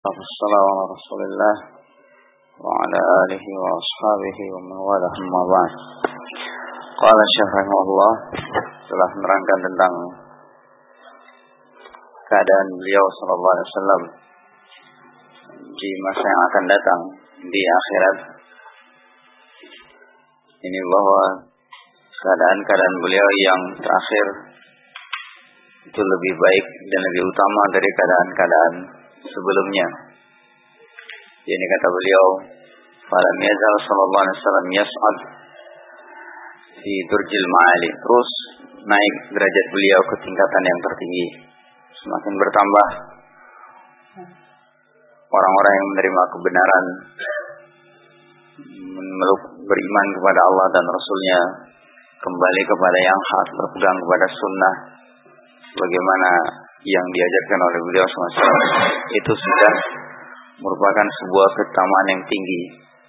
Wassalamu ala Rasulillah wa ala alihi wa ashabihi wa man wala amma ba'd. Qala Syekh rahimahullah telah menerangkan tentang keadaan beliau sallallahu alaihi wasallam di masa yang akan datang di akhirat. Ini bahwa keadaan beliau yang terakhir itu lebih baik dan lebih utama dari keadaan-keadaan sebelumnya. Ini kata beliau, falam yazal sallallahu alaihi wasallam yas'ad fi durjil ma'ali, terus naik derajat beliau ke tingkatan yang tertinggi, semakin bertambah orang-orang yang menerima kebenaran, memeluk beriman kepada Allah dan Rasulnya, kembali kepada yang hak, berpegang kepada sunnah bagaimana yang diajarkan oleh beliau SAW. Itu sudah merupakan sebuah keutamaan yang tinggi.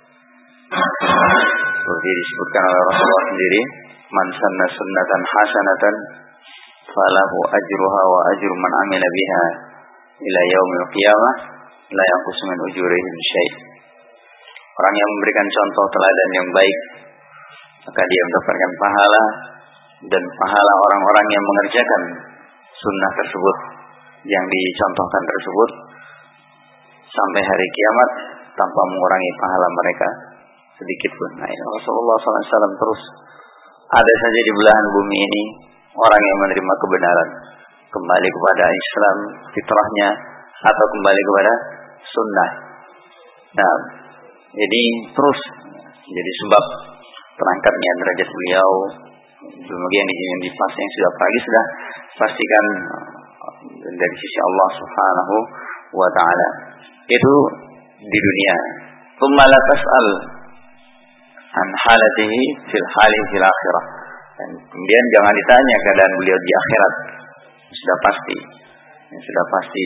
Seperti disebutkan oleh Rasulullah sendiri, man sanna sunnatan hasanatan falahu ajruha wa ajru man amila biha ila yaumil qiyamah la yanqus min ujurihim syai'. Orang yang memberikan contoh teladan yang baik, maka dia mendapatkan pahala dan pahala orang-orang yang mengerjakan sunnah tersebut yang dicontohkan tersebut sampai hari kiamat tanpa mengurangi pahala mereka sedikit pun. Nah, Rasulullah SAW terus ada saja di belahan bumi ini orang yang menerima kebenaran, kembali kepada Islam fitrahnya atau kembali kepada sunnah. Nah, jadi terus jadi sebab terangkatnya derajat beliau. Kemudian di fase yang sudah pagi sudah pastikan dari sisi Allah Subhanahu wa taala. Itu di dunia. Tsumma la tas'al an halatihi fil akhirah. Dan kemudian jangan ditanya keadaan beliau di akhirat. Sudah pasti. Sudah pasti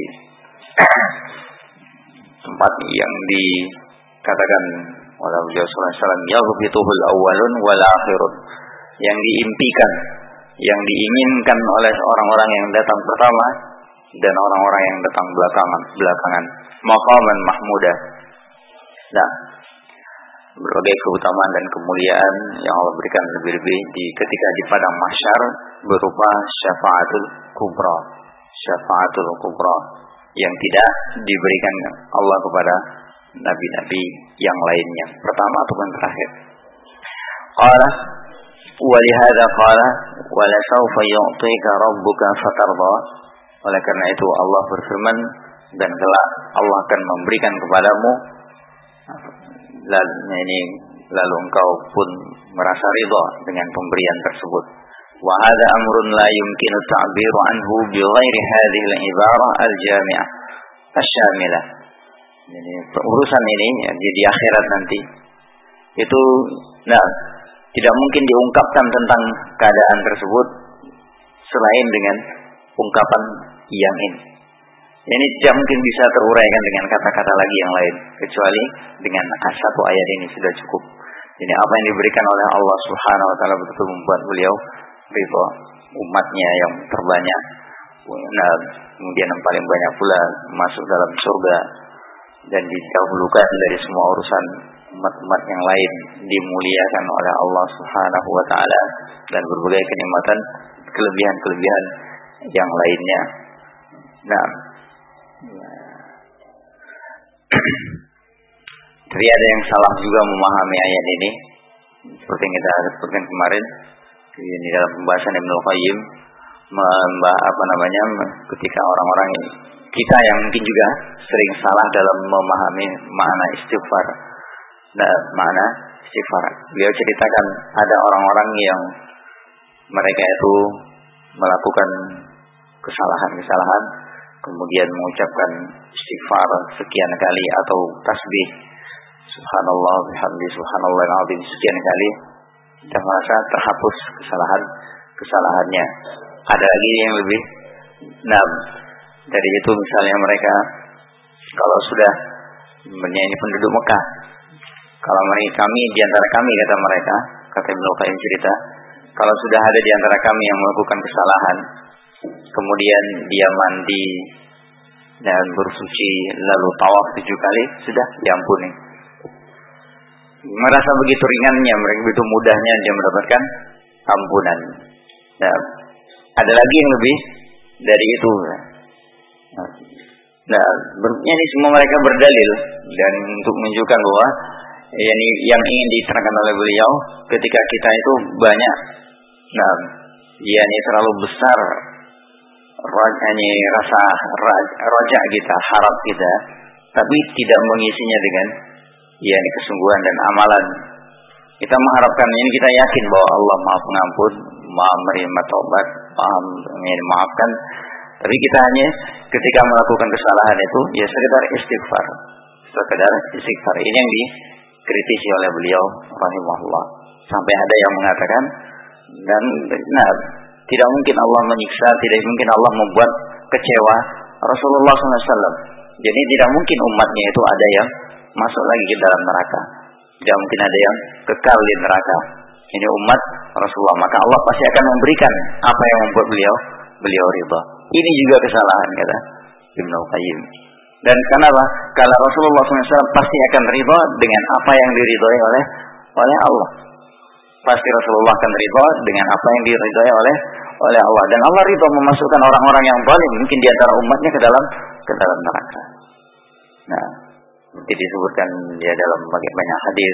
tempat yang dikatakan oleh beliau sallallahu alaihi wasallam, yaghbituhul awwalun wal akhirun. Yang diimpikan, yang diinginkan oleh orang-orang yang datang pertama dan orang-orang yang datang belakangan. Maqaman mahmudah. Nah, berbagai keutamaan dan kemuliaan yang Allah berikan lebih-lebih ketika di padang mahsyar berupa syafaatul kubra. Syafaatul kubra yang tidak diberikan Allah kepada nabi-nabi yang lainnya, pertama ataupun terakhir. Qala walihada qala wala sawfa yu'tika rabbuka fatarda. Oleh karena itu Allah berfirman, dan kelak Allah akan memberikan kepadamu lalu engkau pun merasa ridha dengan pemberian tersebut. Wa hadha amrun la yumkinu ta'biru anhu bi ghairi hadhihi al-ibarah al-jami'ah asy-syamilah. Jadi urusan ini di akhirat nanti itu tidak mungkin diungkapkan tentang keadaan tersebut selain dengan ungkapan yang ini. Ini tidak mungkin bisa teruraikan dengan kata-kata lagi yang lain, kecuali dengan satu ayat ini sudah cukup. Jadi apa yang diberikan oleh Allah Subhanahu wa taala betul membuat beliau ridha, umatnya yang terbanyak. Nah, kemudian yang paling banyak pula masuk dalam surga dan didahulukan dari semua urusan umat-umat yang lain, dimuliakan oleh Allah Subhanahu wa taala dan berbagai kenikmatan, kelebihan-kelebihan yang lainnya. Nah, tapi ada yang salah juga memahami ayat ini, seperti yang kita sebutkan kemarin ini dalam pembahasan Ibnu Qayyim, ketika orang-orang ini, kita yang mungkin juga sering salah dalam memahami makna istighfar. Nah, makna istighfar, beliau ceritakan ada orang-orang yang mereka itu melakukan kesalahan-kesalahan, kemudian mengucapkan istighfar sekian kali atau tasbih subhanallah bihamdi subhanallahil azim sekian kali, dan merasa terhapus kesalahannya. Ada lagi yang lebih dari itu, misalnya mereka kalau sudah menyanyi penduduk Mekah, kalau kami di antara kami, kata Ibnu Qayyim cerita, kalau sudah ada di antara kami yang melakukan kesalahan, kemudian dia mandi dan bersuci lalu tawaf 7 kali, sudah diampuni. Merasa begitu ringannya, mereka begitu mudahnya dia mendapatkan ampunan. Nah, ada lagi yang lebih dari itu. Nah, ini semua mereka berdalil dan untuk menunjukkan bahwa yang ingin diterangkan oleh beliau, ketika kita itu banyak, terlalu besar rasa raja kita, harap kita, tapi tidak mengisinya dengan kesungguhan dan amalan. Kita mengharapkan ini, kita yakin bahwa Allah Maha Pengampun, Maha menerima taubat, Maha memaafkan, tapi kita hanya ketika melakukan kesalahan itu sekedar istighfar. Ini yang dikritisi oleh beliau rahimahullah. Sampai ada yang mengatakan, dan tidak mungkin Allah menyiksa, tidak mungkin Allah membuat kecewa Rasulullah SAW. Jadi tidak mungkin umatnya itu ada yang masuk lagi ke dalam neraka. Tidak mungkin ada yang kekal di neraka. Ini umat Rasulullah, maka Allah pasti akan memberikan apa yang membuat beliau ridha. Ini juga kesalahan, kata Ibnu Qayyim. Dan kenapa? Kalau Rasulullah SAW pasti akan ridha dengan apa yang diridhai oleh Allah. Pasti Rasulullah akan ridha dengan apa yang diridhai oleh Allah. Dan Allah ridha memasukkan orang-orang yang zalim mungkin di antara umatnya ke dalam neraka. Nah, nanti disebutkan dia dalam banyak hadis.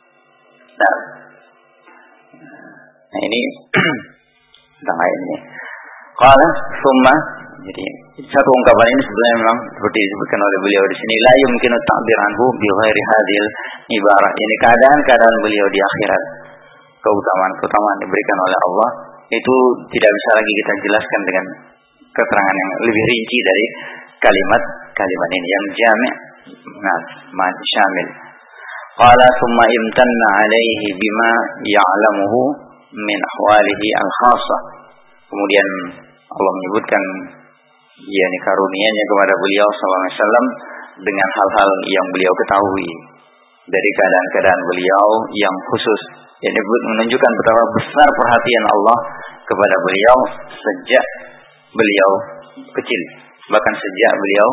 Nah, ini tentang ayat ini. Qala summa, jadi satu ungkapan ini sebenarnya memang seperti disebutkan oleh beliau di sini, la yumkinu ta'bir anhu bi ghairi hadhil ibarah. Ini keadaan beliau di akhirat, keutamaan diberikan oleh Allah itu tidak bisa lagi kita jelaskan dengan keterangan yang lebih rinci dari kalimat ini yang jami', syamil. Qala summa imtanna alaihi bima ya'lamuhu min ahwalihi al-khassah. Kemudian Allah menyebutkan karunia-Nya kepada beliau SAW dengan hal-hal yang beliau ketahui dari keadaan-keadaan beliau yang khusus. Ini menunjukkan betapa besar perhatian Allah kepada beliau sejak beliau kecil, bahkan sejak beliau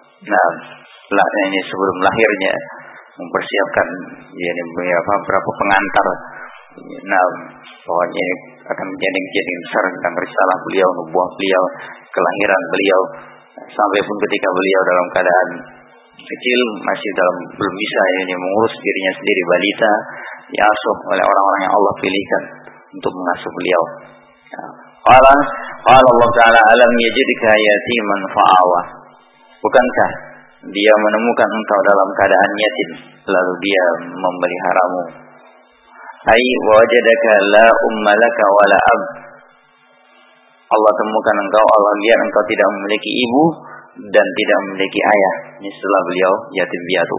sebelum lahirnya mempersiapkan beberapa pengantar. Pokoknya akan menjadi besar tentang risalah beliau, nubuah beliau, kelahiran beliau, sampai pun ketika beliau dalam keadaan kecil masih belum bisa mengurus dirinya sendiri, balita, diasuh oleh orang-orang yang Allah pilihkan untuk mengasuh beliau. Qala Allah Ta'ala, alam yajidka yatiman fa'awa. Bukankah dia menemukan engkau dalam keadaan yatim lalu dia memeliharamu? Ai wajadaka la ummalaka wala ab. Allah temukan engkau, Allah lihat engkau tidak memiliki ibu dan tidak memiliki ayah. Ini setelah beliau yatim piatu.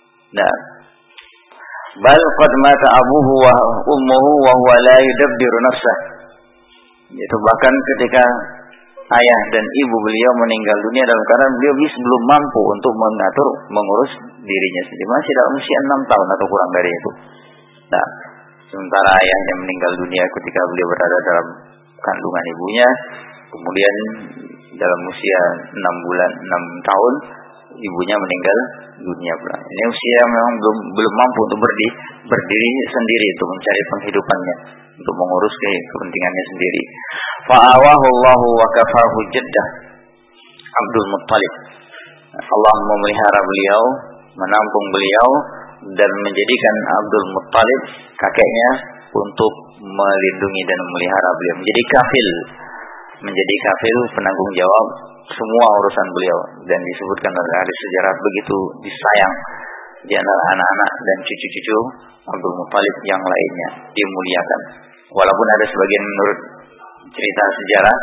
Bal qad mata abuhu wa ummuhu wa huwa la yudabbiru nafsah. Itu bahkan ketika ayah dan ibu beliau meninggal dunia dalam keadaan beliau belum mampu untuk mengurus dirinya sendiri, masih dalam usia 6 tahun atau kurang dari itu. Sementara ayahnya meninggal dunia ketika beliau berada dalam kandungan ibunya, kemudian dalam usia 6 tahun ibunya meninggal dunia pula. Ini usia memang belum mampu untuk berdiri sendiri untuk mencari penghidupannya, untuk mengurus kepentingannya sendiri. Fa'awahu Allahu wa kafahu jaddah Abdul Muttalib. Allah memelihara beliau, menampung beliau dan menjadikan Abdul Muttalib kakeknya untuk melindungi dan memelihara beliau, menjadi kafil penanggung jawab semua urusan beliau. Dan disebutkan dalam hadis sejarah begitu disayang di antara anak-anak dan cucu-cucu Abdul Muttalib yang lainnya, dimuliakan. Walaupun ada sebagian menurut cerita sejarah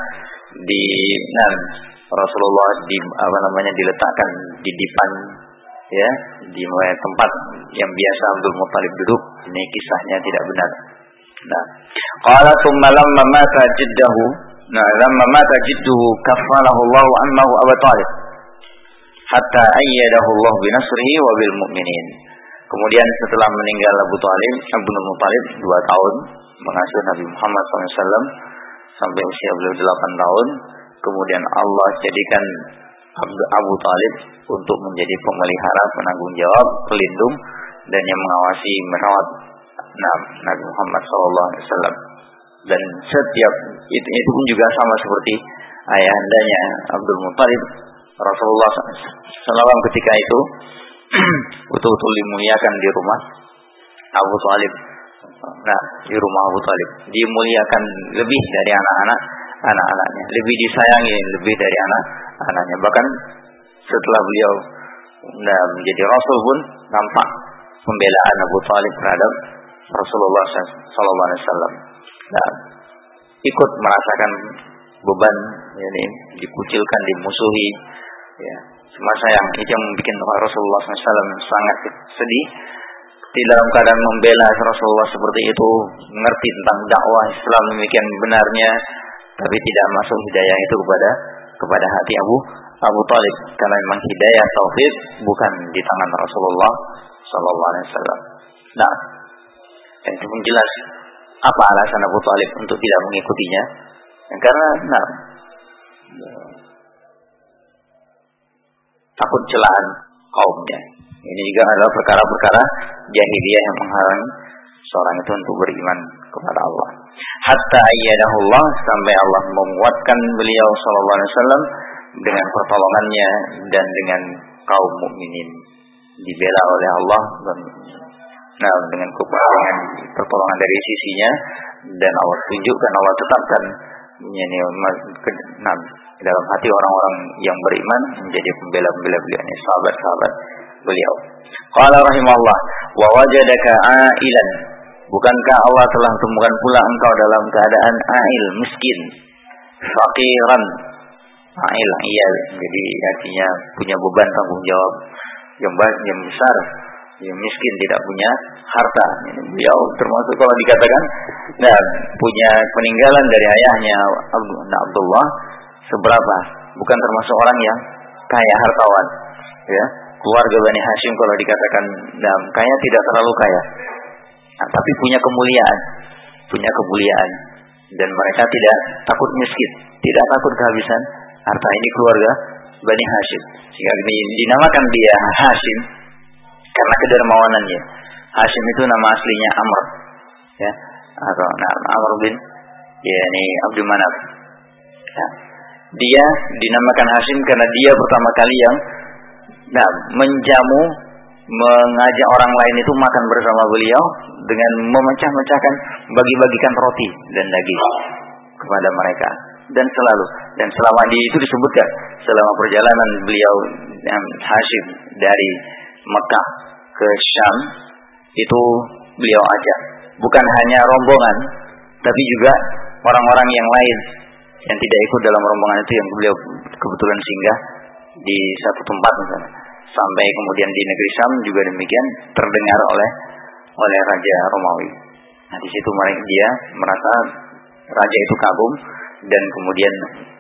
Rasulullah diletakkan di dipan, di tempat yang biasa Abdul Muttalib duduk. Ini kisahnya tidak benar. Qala thumma lamma mata jidduhu kafalahu Allah ammahu Abu Talib hatta ayyadahu Allah binasrihi wa bil mu'minin. Kemudian setelah meninggal Abdul Muttalib 2 tahun mengasuh Nabi Muhammad SAW sampai usia beliau 8 tahun. Kemudian Allah jadikan Abu Thalib untuk menjadi pemelihara, penanggung jawab, pelindung, dan yang mengawasi, merawat Nabi Muhammad SAW. Dan setiap itu pun juga sama seperti ayahandanya Abdul Muthalib. Rasulullah SAW ketika itu betul-betul dimuliakan di rumah Abu Thalib. Di rumah Abu Thalib dimuliakan lebih dari anak-anaknya, lebih disayangi lebih dari anak-anaknya. Bahkan setelah beliau menjadi Rasul pun nampak pembelaan Abu Thalib terhadap Rasulullah SAW. Ikut merasakan beban, dikucilkan, dimusuhi. Ya, semasa yang itu yang membuat Rasulullah SAW sangat sedih. Di dalam keadaan membela Rasulullah seperti itu, mengerti tentang dakwah Islam demikian benarnya, tapi tidak masuk hidayah itu kepada hati Abu Thalib, karena memang hidayah taufik bukan di tangan Rasulullah SAW. Nah, itu pun jelas apa alasan Abu Thalib untuk tidak mengikutinya. Karena takut celaan kaumnya. Ini juga adalah perkara-perkara jahiliyah yang menghalangi seorang itu untuk beriman kepada Allah. Hatta ayyadahullah, sampai Allah menguatkan beliau sallallahu alaihi wasallam dengan pertolongannya dan dengan kaum mukminin, dibela oleh Allah dengan pertolongan dari sisinya, dan Allah tunjukkan, Allah tetapkan dalam hati orang-orang yang beriman menjadi pembela-pembela beliau, sahabat-sahabat beliau. Qala rahimahullah, wa wajadaka ailan, bukankah Allah telah temukan pula engkau dalam keadaan ail, miskin, faqiran. Ail, iya, jadi artinya punya beban tanggung jawab yang besar, yang miskin, tidak punya harta. Beliau termasuk kalau dikatakan punya peninggalan dari ayahnya Abdullah seberapa, bukan termasuk orang yang kaya hartawan, ya. Keluarga Bani Hashim kalau dikatakan kaya, tidak terlalu kaya, tapi punya kemuliaan, dan mereka tidak takut miskin, tidak takut kehabisan harta. Ini keluarga Bani Hashim, sehingga dinamakan dia Hashim karena kedermawanannya. Hashim itu nama aslinya Amr, ya, atau Amr bin Abdul Manaf. Ya. Dia dinamakan Hashim karena dia pertama kali yang menjamu, mengajak orang lain itu makan bersama beliau dengan memecah-mecahkan, bagi-bagikan roti dan daging kepada mereka. Dan selama itu disebutkan, selama perjalanan beliau Hashim dari Mekah ke Syam itu beliau ajak bukan hanya rombongan, tapi juga orang-orang yang lain yang tidak ikut dalam rombongan itu, yang beliau kebetulan singgah di satu tempat misalnya. Sampai kemudian di negeri Syam juga demikian, terdengar oleh Raja Romawi. Nah, di situ dia merasa raja itu kagum, dan kemudian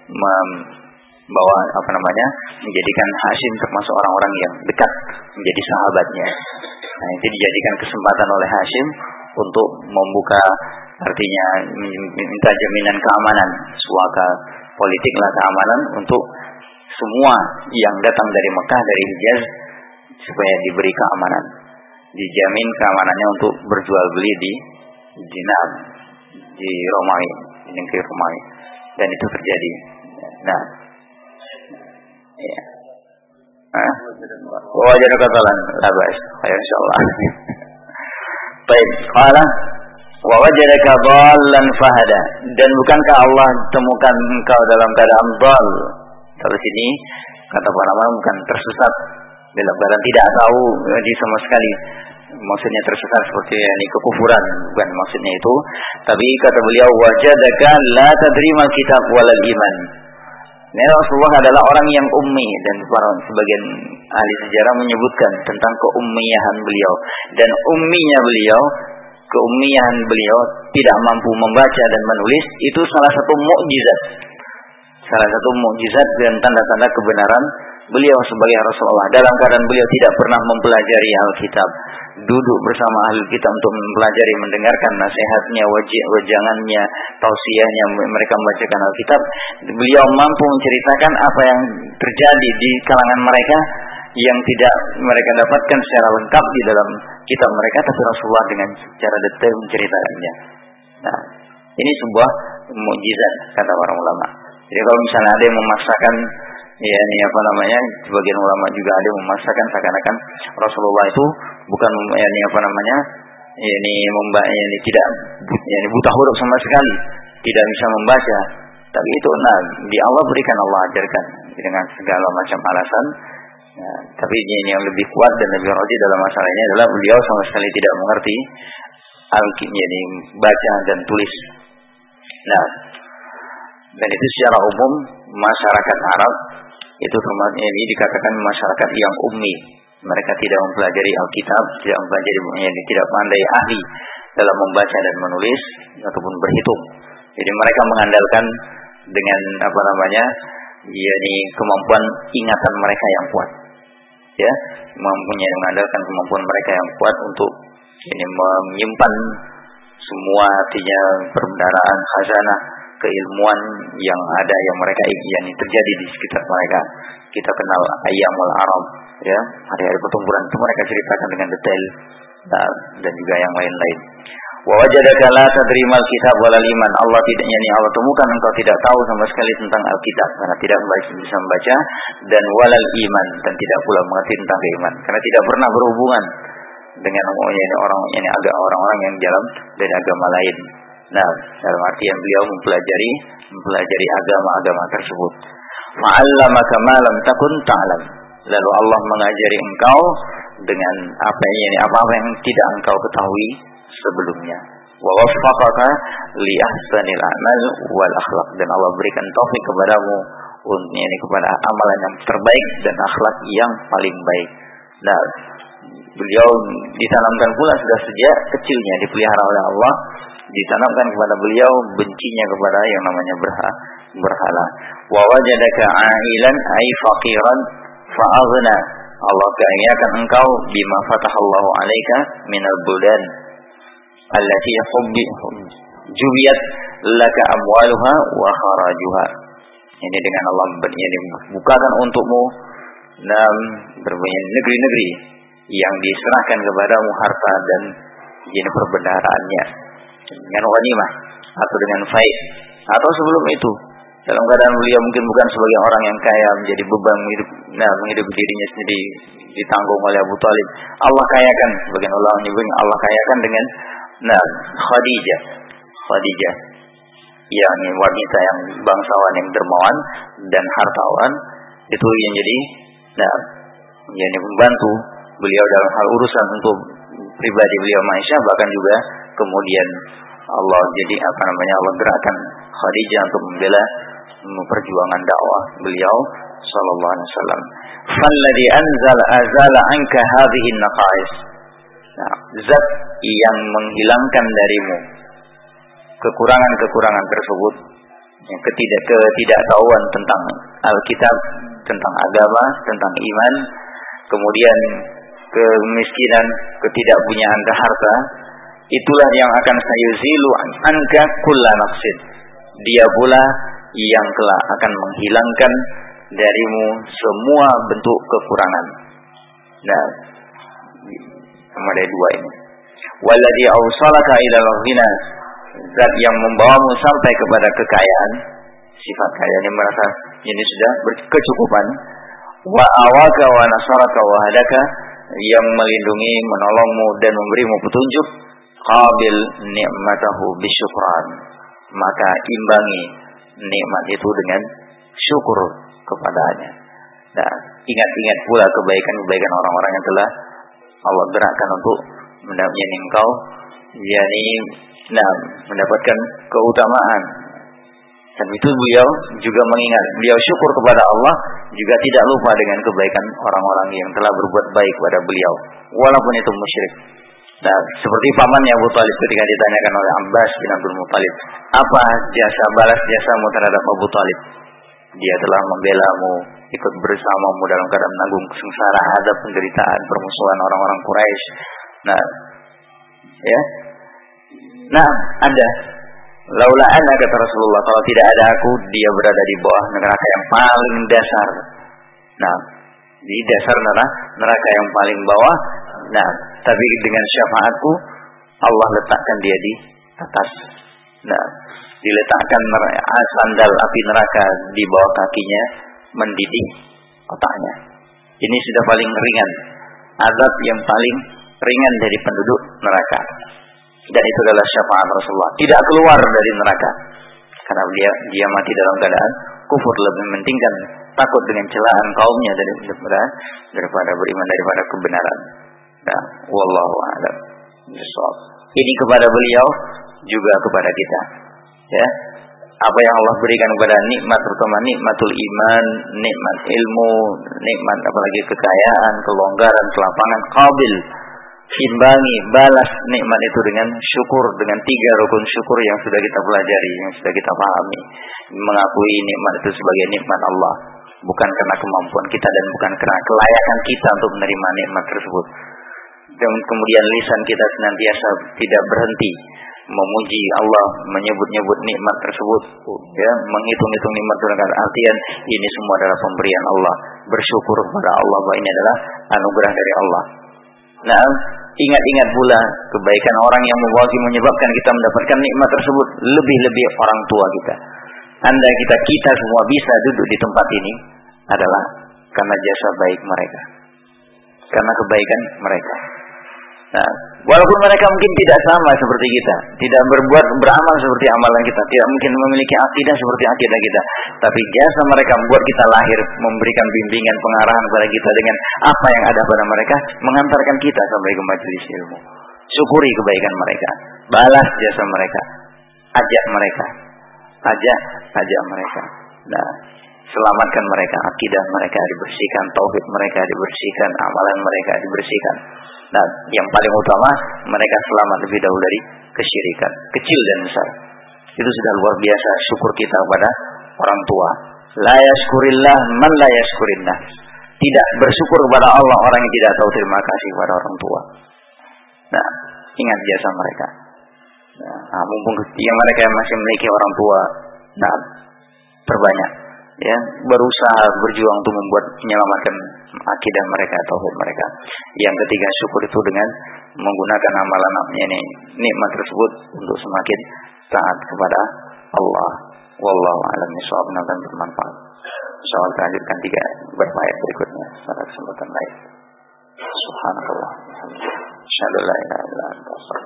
membawa menjadikan Hashim termasuk orang-orang yang dekat, menjadi sahabatnya. Nah, itu dijadikan kesempatan oleh Hashim untuk membuka, artinya minta jaminan keamanan, suaka politiklah keamanan untuk semua yang datang dari Mekah, dari Hijaz, supaya diberi keamanan, dijamin keamanannya untuk berjual beli di Romawi, di negeri Romawi, dan itu terjadi. Wajar katalan, labas, insyaallah. Baik, qala wa wajadaka dhallan fahada, dan bukankah Allah temukan engkau dalam keadaan dhal? Kalau sini kata para ulama bukan tersesat, dalam keadaan tidak tahu dia sama sekali. Maksudnya tersesat seperti kekufuran, bukan maksudnya itu. Tapi kata beliau, wajadaka la tadri mal kitab walal iman. Rasulullah adalah orang yang ummi, dan sebagian ahli sejarah menyebutkan tentang keummiyahan beliau, dan keummiyahan beliau tidak mampu membaca dan menulis, itu salah satu mukjizat dan tanda-tanda kebenaran beliau sebagai Rasulullah dalam keadaan beliau tidak pernah mempelajari Alkitab, duduk bersama ahli kitab untuk mempelajari, mendengarkan nasihatnya, wejangannya, tausiahnya, mereka membacakan Alkitab. Beliau mampu menceritakan apa yang terjadi di kalangan mereka yang tidak mereka dapatkan secara lengkap di dalam kitab mereka, tapi Rasulullah dengan secara detail menceritakannya. Nah, ini sebuah mukjizat kata para ulama. Jadi kalau misalnya ada yang memaksakan, ya ini apa namanya, sebagian ulama juga ada yang memaksakan seakan-akan Rasulullah itu bukan ini apa namanya, ini ini tidak ini buta huruf sama sekali, tidak bisa membaca. Tapi itu di Allah berikan, Allah ajarkan dengan segala macam alasan. Nah, tapi ini yang lebih kuat dan lebih rajih dalam masalah ini adalah beliau sama sekali tidak mengerti Alkitab, ini baca dan tulis. Nah, dan itu secara umum masyarakat Arab itu termasuk ini dikatakan masyarakat yang ummi. Mereka tidak mempelajari Alkitab, tidak mempelajari, tidak pandai ahli dalam membaca dan menulis ataupun berhitung. Jadi mereka mengandalkan dengan apa namanya, yakni kemampuan ingatan mereka yang kuat. Ya, mengandalkan kemampuan mereka yang kuat untuk ini menyimpan semua artinya perbendaharaan khazanah keilmuan yang ada yang mereka yang terjadi di sekitar mereka. Kita kenal Ayyamul Arab, ya, hari-hari pertempuran itu mereka ceritakan dengan detail, dan juga yang lain-lain. Wa wajadaka la tadri mal kitab walal iman. Allah tidak, Allah temukan engkau tidak tahu sama sekali tentang Alkitab karena tidak bisa membaca, dan walal iman, dan tidak pula mengerti tentang keiman karena tidak pernah berhubungan dengan orang-orang yang dalam dari agama lain. Nah, dalam artian beliau mempelajari agama-agama tersebut. Fa'allamaka ma lam takun ta'lam. Lalu Allah mengajari engkau dengan apa yang tidak engkau ketahui sebelumnya. Wa waffaqaka li ahsanil amal wal akhlaq, dan Allah berikan taufik kepadamu kepada amalan yang terbaik dan akhlak yang paling baik. Nah, beliau ditanamkan pula sudah sejak kecilnya, dipelihara oleh Allah, ditanamkan kepada beliau bencinya kepada yang namanya berhala. Wa wajadaka ailan ay faqiran fa aghna. Allah karuniakan engkau bima fatahallahu alaika minal bulan allati jubiyat laka amwaluha wa kharajuha. Ini dengan Allah bukakan untukmu berbagai negeri-negeri yang diserahkan kepadamu harta dan perbendaharaannya dengan ghanimah atau dengan faid, atau sebelum itu dalam keadaan beliau mungkin bukan sebagai orang yang kaya menjadi beban menghidup dirinya sendiri ditanggung oleh Abu Thalib. Allah kayakan, sebagian ulama menyebutnya Allah kayakan dengan Khadijah yang wanita yang bangsawan yang dermawan dan hartawan, itu yang jadi yang membantu beliau dalam hal urusan untuk pribadi beliau Aisyah, bahkan juga kemudian Allah Allah gerakkan Khadijah untuk membela perjuangan dakwah beliau sallallahu alaihi wasallam. Falladhi azala anka hadhihi an-naqais. Zat yang menghilangkan darimu kekurangan-kekurangan tersebut, ketidaktahuan tentang Alkitab, tentang agama, tentang iman, kemudian kemiskinan, ketidakpunyaan harta, itulah yang akan sayuzilu anka kulla naqsin. Dia pula yang kelak akan menghilangkan darimu semua bentuk kekurangan. Nah, ada dua ini. Walladhi awsalaka ilal ghina, zat yang membawamu sampai kepada kekayaan, sifat kaya yang merasa ini sudah berkecukupan. Wa awaka wa nasaraka wa hadaka, yang melindungi, menolongmu dan memberimu petunjuk. Qabil ni'matahu bisyukran, maka imbangi nikmat itu dengan syukur kepadanya. Nah, ingat-ingat pula kebaikan-kebaikan orang-orang yang telah Allah gerakkan untuk mendapatkan engkau, mendapatkan keutamaan. Dan itu beliau juga mengingat, beliau syukur kepada Allah, juga tidak lupa dengan kebaikan orang-orang yang telah berbuat baik kepada beliau, walaupun itu musyrik. Nah, seperti pamannya Abu Thalib ketika ditanyakan oleh Abbas bin Abdul Muthalib, apa balas jasamu terhadap Abu Thalib? Dia telah membelamu, ikut bersamamu dalam keadaan menanggung sengsara, azab, penderitaan, permusuhan orang-orang Quraisy. Nah, ya. Nah, Anda laula ana, kata Rasulullah, kalau tidak ada aku, dia berada di bawah neraka yang paling dasar. Nah, di dasar neraka yang paling bawah. Nah, tapi dengan syafaatku Allah letakkan dia di atas. Nah, diletakkan sandal api neraka di bawah kakinya, mendidih otaknya. Ini sudah paling ringan, azab yang paling ringan dari penduduk neraka. Dan itu adalah syafaat Rasulullah. Tidak keluar dari neraka karena dia mati dalam keadaan kufur, lebih mementingkan takut dengan celaan kaumnya daripada beriman daripada kebenaran. Nah, wallahu a'lam bishawab. Ini kepada beliau juga kepada kita. Ya, apa yang Allah berikan kepada nikmat, terutama nikmatul iman, nikmat ilmu, nikmat apalagi kekayaan, kelonggaran, kelapangan, qabil, imbangi, balas nikmat itu dengan syukur, dengan 3 rukun syukur yang sudah kita pelajari, yang sudah kita pahami. Mengakui nikmat itu sebagai nikmat Allah, bukan karena kemampuan kita dan bukan karena kelayakan kita untuk menerima nikmat tersebut. Dan kemudian lisan kita senantiasa tidak berhenti memuji Allah, menyebut-nyebut nikmat tersebut, ya, menghitung-hitung nikmat dengan artian ini semua adalah pemberian Allah, bersyukur kepada Allah bahwa ini adalah anugerah dari Allah. Nah, ingat-ingat pula kebaikan orang yang menyebabkan kita mendapatkan nikmat tersebut, lebih-lebih orang tua kita. Andai kita semua bisa duduk di tempat ini adalah karena jasa baik mereka, karena kebaikan mereka. Nah, walaupun mereka mungkin tidak sama seperti kita, tidak beramal seperti amalan kita, tidak mungkin memiliki akidah seperti akidah kita, tapi jasa mereka membuat kita lahir, memberikan bimbingan, pengarahan kepada kita dengan apa yang ada pada mereka, mengantarkan kita sampai ke majelis ilmu. Syukuri kebaikan mereka, balas jasa mereka, ajak mereka. Nah, selamatkan mereka, akidah mereka dibersihkan, tauhid mereka dibersihkan, amalan mereka dibersihkan. Nah, yang paling utama mereka selamat lebih dahulu dari kesyirikan, kecil dan besar. Itu sudah luar biasa syukur kita kepada orang tua. La yashkurillah man la yashkurillah. Tidak bersyukur kepada Allah orang yang tidak tahu terima kasih kepada orang tua. Nah, ingat jasa mereka. Nah, mumpung yang mereka yang masih memiliki orang tua, nah, perbanyak, ya, berusaha berjuang untuk menyelamatkan akidah mereka, tauhid mereka. Yang ketiga, syukur itu dengan menggunakan amalan nikmat tersebut untuk semakin taat kepada Allah. Wallahu a'lam bishawab, dan bermanfaat. Soal lanjutkan 3 berbayat berikutnya pada kesempatan lain. Subhanallah. Asyhadu an la ilaha illa anta